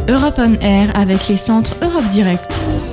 Europe on Air avec les centres Europe Direct.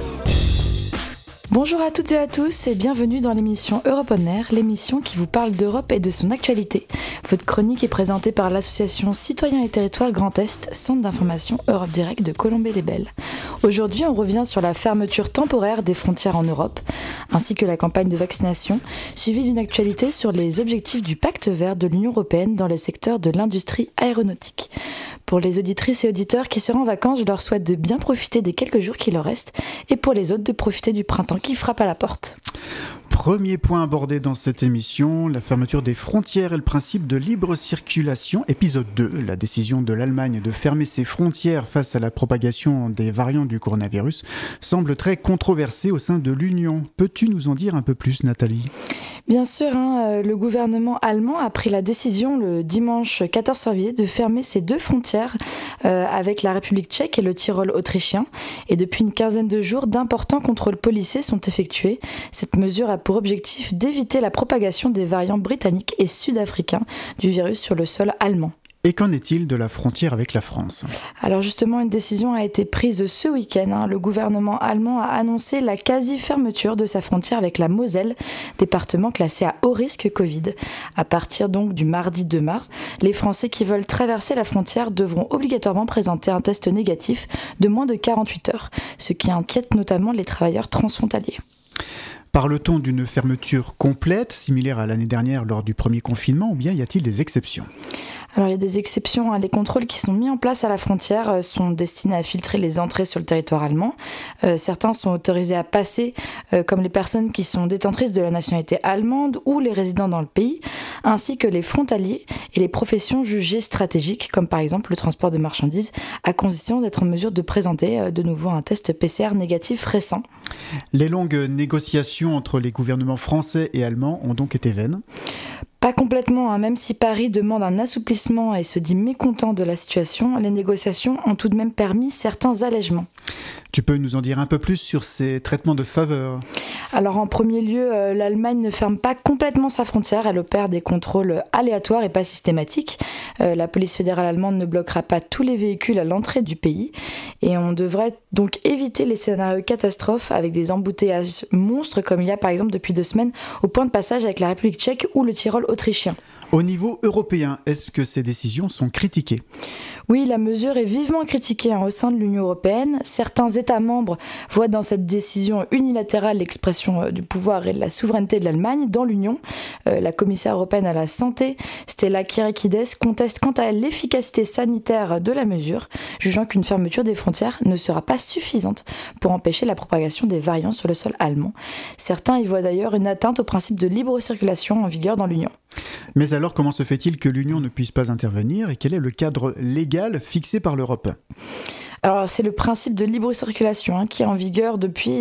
Bonjour à toutes et à tous et bienvenue dans l'émission Europe on Air, l'émission qui vous parle d'Europe et de son actualité. Votre chronique est présentée par l'association Citoyens et Territoires Grand Est, centre d'information Europe Direct de Colombey-les-Belles. Aujourd'hui, on revient sur la fermeture temporaire des frontières en Europe, ainsi que la campagne de vaccination, suivie d'une actualité sur les objectifs du pacte vert de l'Union européenne dans le secteur de l'industrie aéronautique. Pour les auditrices et auditeurs qui seront en vacances, je leur souhaite de bien profiter des quelques jours qui leur restent, et pour les autres de profiter du printemps qui frappe à la porte. Premier point abordé dans cette émission, la fermeture des frontières et le principe de libre circulation. Épisode 2, la décision de l'Allemagne de fermer ses frontières face à la propagation des variants du coronavirus semble très controversée au sein de l'Union. Peux-tu nous en dire un peu plus, Nathalie ? Bien sûr, le gouvernement allemand a pris la décision le dimanche 14 février de fermer ses deux frontières avec la République tchèque et le Tyrol autrichien. Et depuis une quinzaine de jours, d'importants contrôles policiers sont effectués. Cette mesure a pour objectif d'éviter la propagation des variants britanniques et sud-africains du virus sur le sol allemand. Et qu'en est-il de la frontière avec la France ? Alors justement, une décision a été prise ce week-end. Le gouvernement allemand a annoncé la quasi-fermeture de sa frontière avec la Moselle, département classé à haut risque Covid. À partir donc du mardi 2 mars, les Français qui veulent traverser la frontière devront obligatoirement présenter un test négatif de moins de 48 heures, ce qui inquiète notamment les travailleurs transfrontaliers. Parle-t-on d'une fermeture complète, similaire à l'année dernière lors du premier confinement, ou bien y a-t-il des exceptions ? Alors il y a des exceptions, les contrôles qui sont mis en place à la frontière sont destinés à filtrer les entrées sur le territoire allemand. Certains sont autorisés à passer, comme les personnes qui sont détentrices de la nationalité allemande ou les résidents dans le pays, ainsi que les frontaliers et les professions jugées stratégiques, comme par exemple le transport de marchandises, à condition d'être en mesure de présenter de nouveau un test PCR négatif récent. Les longues négociations entre les gouvernements français et allemands ont donc été vaines ? Pas complètement, même si Paris demande un assouplissement et se dit mécontent de la situation, les négociations ont tout de même permis certains allègements. Tu peux nous en dire un peu plus sur ces traitements de faveur ? Alors en premier lieu, l'Allemagne ne ferme pas complètement sa frontière, elle opère des contrôles aléatoires et pas systématiques. La police fédérale allemande ne bloquera pas tous les véhicules à l'entrée du pays et on devrait donc éviter les scénarios catastrophes avec des embouteillages monstres comme il y a par exemple depuis 2 semaines au point de passage avec la République tchèque ou le Tyrol autrichien. Au niveau européen, est-ce que ces décisions sont critiquées ? Oui, la mesure est vivement critiquée au sein de l'Union européenne. Certains États membres voient dans cette décision unilatérale l'expression du pouvoir et de la souveraineté de l'Allemagne dans l'Union. La commissaire européenne à la santé, Stella Kyriakides, conteste quant à elle l'efficacité sanitaire de la mesure, jugeant qu'une fermeture des frontières ne sera pas suffisante pour empêcher la propagation des variants sur le sol allemand. Certains y voient d'ailleurs une atteinte au principe de libre circulation en vigueur dans l'Union. Mais alors, comment se fait-il que l'Union ne puisse pas intervenir et quel est le cadre légal fixé par l'Europe ? Alors c'est le principe de libre circulation qui est en vigueur depuis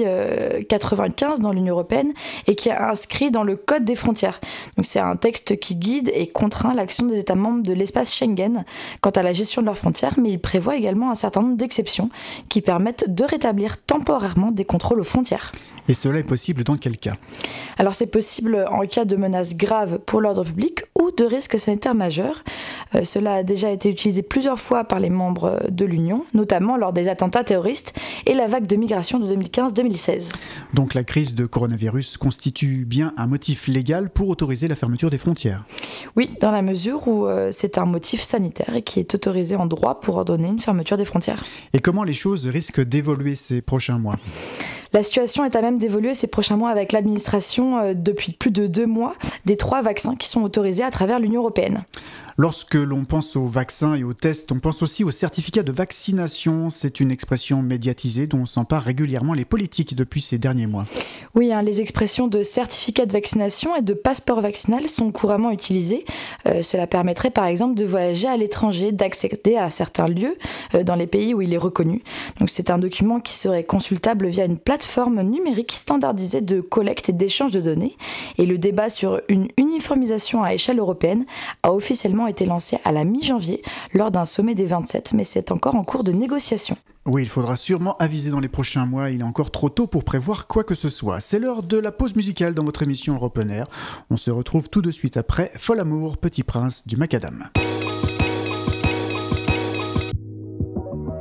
1995 dans l'Union européenne et qui est inscrit dans le Code des frontières. Donc c'est un texte qui guide et contraint l'action des États membres de l'espace Schengen quant à la gestion de leurs frontières, mais il prévoit également un certain nombre d'exceptions qui permettent de rétablir temporairement des contrôles aux frontières. Et cela est possible dans quel cas ? Alors c'est possible en cas de menace grave pour l'ordre public ou de risque sanitaire majeur. Cela a déjà été utilisé plusieurs fois par les membres de l'Union, notamment lors des attentats terroristes et la vague de migration de 2015-2016. Donc la crise de coronavirus constitue bien un motif légal pour autoriser la fermeture des frontières ? Oui, dans la mesure où c'est un motif sanitaire et qui est autorisé en droit pour ordonner une fermeture des frontières. Et comment les choses risquent d'évoluer ces prochains mois ? La situation est à même d'évoluer ces prochains mois avec l'administration depuis plus de 2 mois des 3 vaccins qui sont autorisés à travers l'Union européenne. Lorsque l'on pense aux vaccins et aux tests, on pense aussi aux certificats de vaccination. C'est une expression médiatisée dont s'emparent régulièrement les politiques depuis ces derniers mois. Oui, les expressions de certificat de vaccination et de passeport vaccinal sont couramment utilisées. Cela permettrait par exemple de voyager à l'étranger, d'accéder à certains lieux dans les pays où il est reconnu. Donc c'est un document qui serait consultable via une plateforme numérique standardisée de collecte et d'échange de données. Et le débat sur une uniformisation à échelle européenne a officiellement été lancé à la mi-janvier lors d'un sommet des 27, mais c'est encore en cours de négociation. Oui, il faudra sûrement aviser dans les prochains mois, il est encore trop tôt pour prévoir quoi que ce soit. C'est l'heure de la pause musicale dans votre émission Europe on Air. On se retrouve tout de suite après Fol Amour, Petit Prince du Macadam.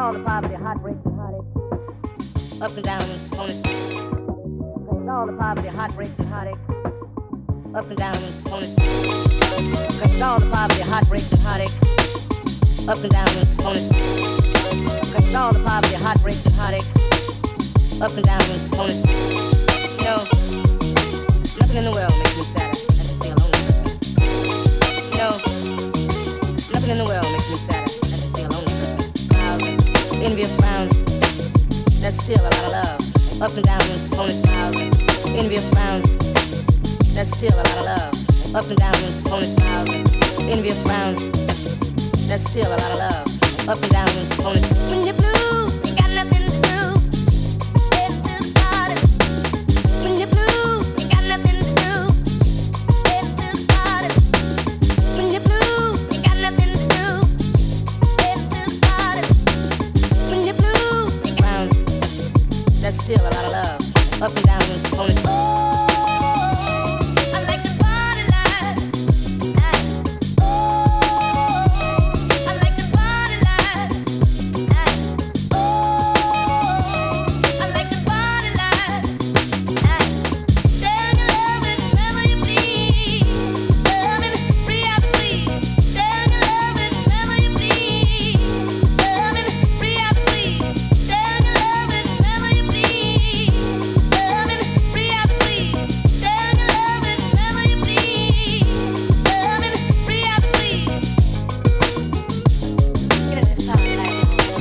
all the poverty, heartbreaks and heartaches, ups and downs and bonus. Cause all the poverty, heartbreaks and heartaches, ups and downs and bonus. Cause all the poverty, heartbreaks and heartaches, ups and downs and bonus. Cause all the poverty, heartbreaks and heartaches, ups and downs and bonus. You know, nothing in the world makes me sadder than to see a lonely person. You know, nothing in the world makes me sadder than to see a lonely person. Envious frown, that's still a lot of love. Up and down and bonus smiles. Envious frown, that's still a lot of love. Up and down and bonus smiles. Envious frown, that's still a lot of love. Up and down and bonus. When you're blue, you got nothing to do. Head to the party. When you're blue, you got nothing to do. Head to the party. When you're blue, you got nothing to do. Head to the party. When you're blue, you got that's still a lot of love. Up and down and bonus. Oh, I like the party life. Oh, I like the party life. Oh, I like the party life. Share your love with whoever you please. Loving free out the please. Share your love with whoever you please. Loving free out the please. Share your love with whoever you please. Loving free out the please. Share your love with whoever you please. Loving free out the please. Get into the party life.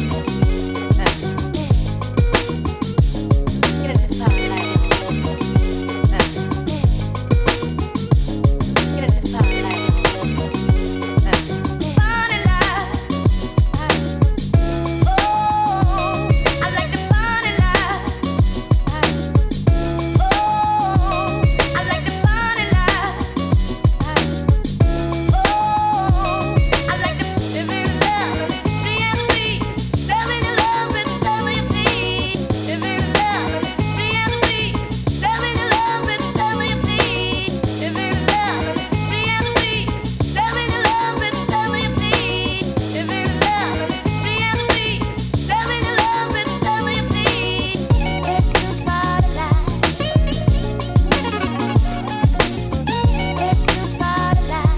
Get into the party life. Get into the party life. Party life. Oh, I like the party life. Oh, I like the party life. Oh, I like the living in love, free and free. Living in love with whoever you please. Living in love, free and free. Living in love with whoever you please. Living in love, free and free. Living in love with whoever you please. Living in love, free and free. Living in love with whoever you please. Get to the party life. Get to the party life.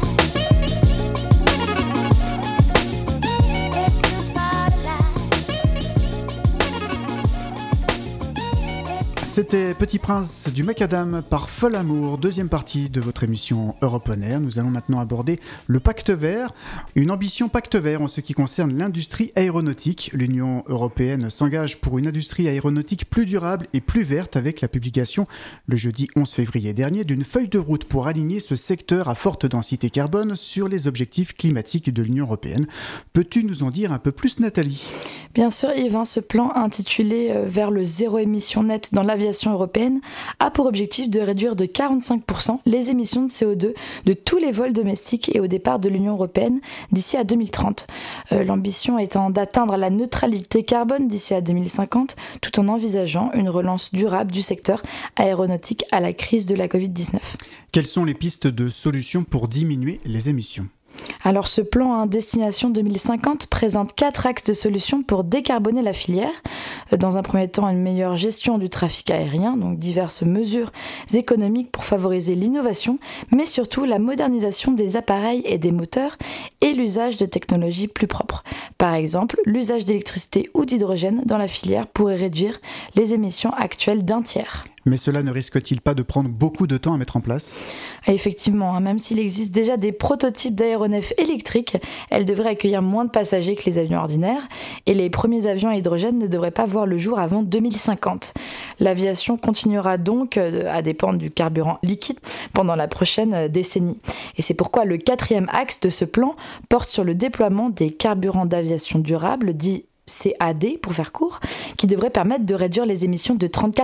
C'était Petit Prince du Macadam par Fol Amour, deuxième partie de votre émission Europe On Air. Nous allons maintenant aborder le Pacte Vert, une ambition Pacte Vert en ce qui concerne l'industrie aéronautique. L'Union européenne s'engage pour une industrie aéronautique plus durable et plus verte avec la publication le jeudi 11 février dernier d'une feuille de route pour aligner ce secteur à forte densité carbone sur les objectifs climatiques de l'Union européenne. Peux-tu nous en dire un peu plus, Nathalie ? Bien sûr, Yves, ce plan intitulé Vers le zéro émission nette dans l'aviation européenne a pour objectif de réduire de 45% les émissions de CO2 de tous les vols domestiques et au départ de l'Union européenne d'ici à 2030. L'ambition étant d'atteindre la neutralité carbone d'ici à 2050, tout en envisageant une relance durable du secteur aéronautique à la crise de la Covid-19. Quelles sont les pistes de solutions pour diminuer les émissions ? Alors ce plan Destination 2050 présente 4 axes de solutions pour décarboner la filière. Dans un premier temps, une meilleure gestion du trafic aérien, donc diverses mesures économiques pour favoriser l'innovation, mais surtout la modernisation des appareils et des moteurs et l'usage de technologies plus propres. Par exemple, l'usage d'électricité ou d'hydrogène dans la filière pourrait réduire les émissions actuelles d'un tiers. Mais cela ne risque-t-il pas de prendre beaucoup de temps à mettre en place ? Effectivement, même s'il existe déjà des prototypes d'aéronefs électriques, elles devraient accueillir moins de passagers que les avions ordinaires et les premiers avions à hydrogène ne devraient pas voir le jour avant 2050. L'aviation continuera donc à dépendre du carburant liquide pendant la prochaine décennie. Et c'est pourquoi le 4e axe de ce plan porte sur le déploiement des carburants d'aviation durable, dits CAD pour faire court, qui devrait permettre de réduire les émissions de 34%.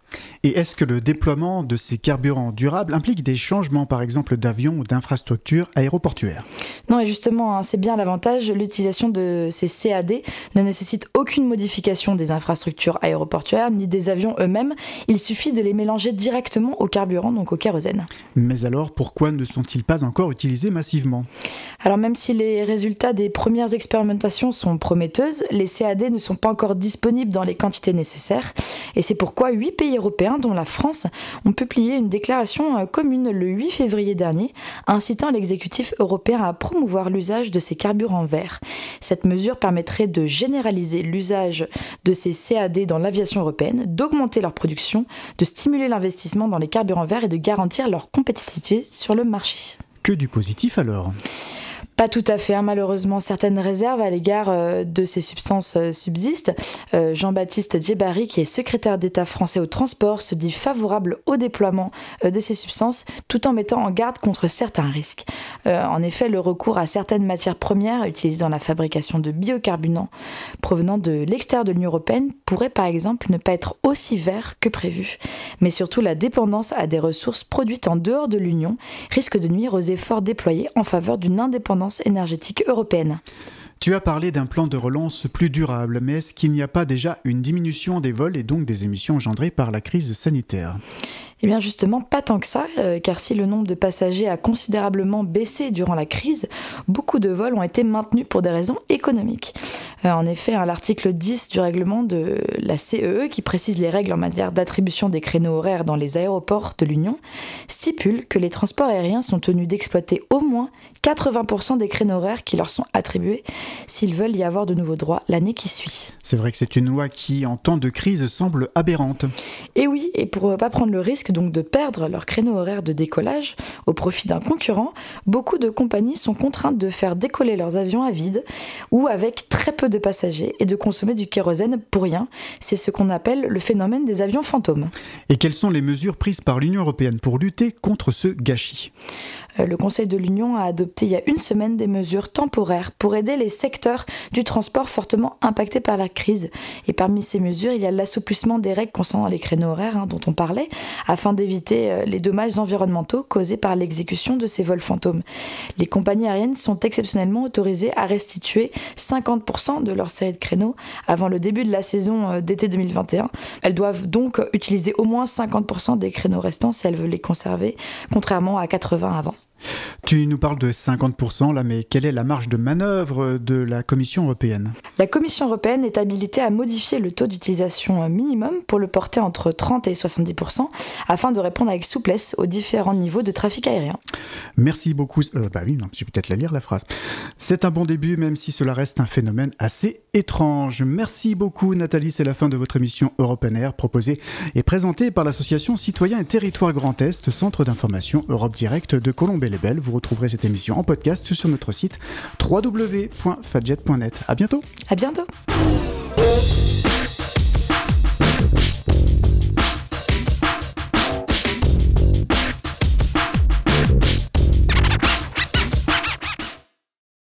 Et est-ce que le déploiement de ces carburants durables implique des changements, par exemple, d'avions ou d'infrastructures aéroportuaires ? Non, et justement, c'est bien l'avantage, l'utilisation de ces CAD ne nécessite aucune modification des infrastructures aéroportuaires ni des avions eux-mêmes. Il suffit de les mélanger directement au carburant, donc au kérosène. Mais alors, pourquoi ne sont-ils pas encore utilisés massivement ? Alors même si les résultats des premières expérimentations sont prometteuses, les CAD ne sont pas encore disponibles dans les quantités nécessaires. Et c'est pourquoi 8 pays européens, dont la France, ont publié une déclaration commune le 8 février dernier, incitant l'exécutif européen à promouvoir l'usage de ces carburants verts. Cette mesure permettrait de généraliser l'usage de ces CAD dans l'aviation européenne, d'augmenter leur production, de stimuler l'investissement dans les carburants verts et de garantir leur compétitivité sur le marché. Que du positif alors ? Pas tout à fait, malheureusement. Certaines réserves à l'égard de ces substances subsistent. Jean-Baptiste Djebari, qui est secrétaire d'État français au transport, se dit favorable au déploiement de ces substances, tout en mettant en garde contre certains risques. En effet, le recours à certaines matières premières utilisées dans la fabrication de biocarburants provenant de l'extérieur de l'Union européenne pourrait par exemple ne pas être aussi vert que prévu. Mais surtout, la dépendance à des ressources produites en dehors de l'Union risque de nuire aux efforts déployés en faveur d'une indépendance énergétique européenne. Tu as parlé d'un plan de relance plus durable, mais est-ce qu'il n'y a pas déjà une diminution des vols et donc des émissions engendrées par la crise sanitaire ? Eh bien justement, pas tant que ça, car si le nombre de passagers a considérablement baissé durant la crise, beaucoup de vols ont été maintenus pour des raisons économiques. En effet, l'article 10 du règlement de la CEE, qui précise les règles en matière d'attribution des créneaux horaires dans les aéroports de l'Union, stipule que les transports aériens sont tenus d'exploiter au moins 80% des créneaux horaires qui leur sont attribués s'ils veulent y avoir de nouveaux droits l'année qui suit. C'est vrai que c'est une loi qui, en temps de crise, semble aberrante. Et oui, et pour ne pas prendre le risque donc de perdre leur créneau horaire de décollage au profit d'un concurrent, beaucoup de compagnies sont contraintes de faire décoller leurs avions à vide ou avec très peu de passagers et de consommer du kérosène pour rien. C'est ce qu'on appelle le phénomène des avions fantômes. Et quelles sont les mesures prises par l'Union européenne pour lutter contre ce gâchis ? Le Conseil de l'Union a adopté il y a une semaine des mesures temporaires pour aider les secteurs du transport fortement impactés par la crise. Et parmi ces mesures, il y a l'assouplissement des règles concernant les créneaux horaires dont on parlait, afin d'éviter les dommages environnementaux causés par l'exécution de ces vols fantômes. Les compagnies aériennes sont exceptionnellement autorisées à restituer 50% de leur série de créneaux avant le début de la saison d'été 2021. Elles doivent donc utiliser au moins 50% des créneaux restants si elles veulent les conserver, contrairement à 80% avant. Tu nous parles de 50% là, mais quelle est la marge de manœuvre de la Commission européenne ? La Commission européenne est habilitée à modifier le taux d'utilisation minimum pour le porter entre 30 et 70% afin de répondre avec souplesse aux différents niveaux de trafic aérien. Merci beaucoup. Je vais peut-être la lire la phrase. C'est un bon début, même si cela reste un phénomène assez étrange. Merci beaucoup Nathalie, c'est la fin de votre émission Europe Air, proposée et présentée par l'association Citoyens et Territoires Grand Est, centre d'information Europe Direct de Colombey-les-Belles. Vous retrouverez cette émission en podcast sur notre site www.fadjet.net. À bientôt. À bientôt.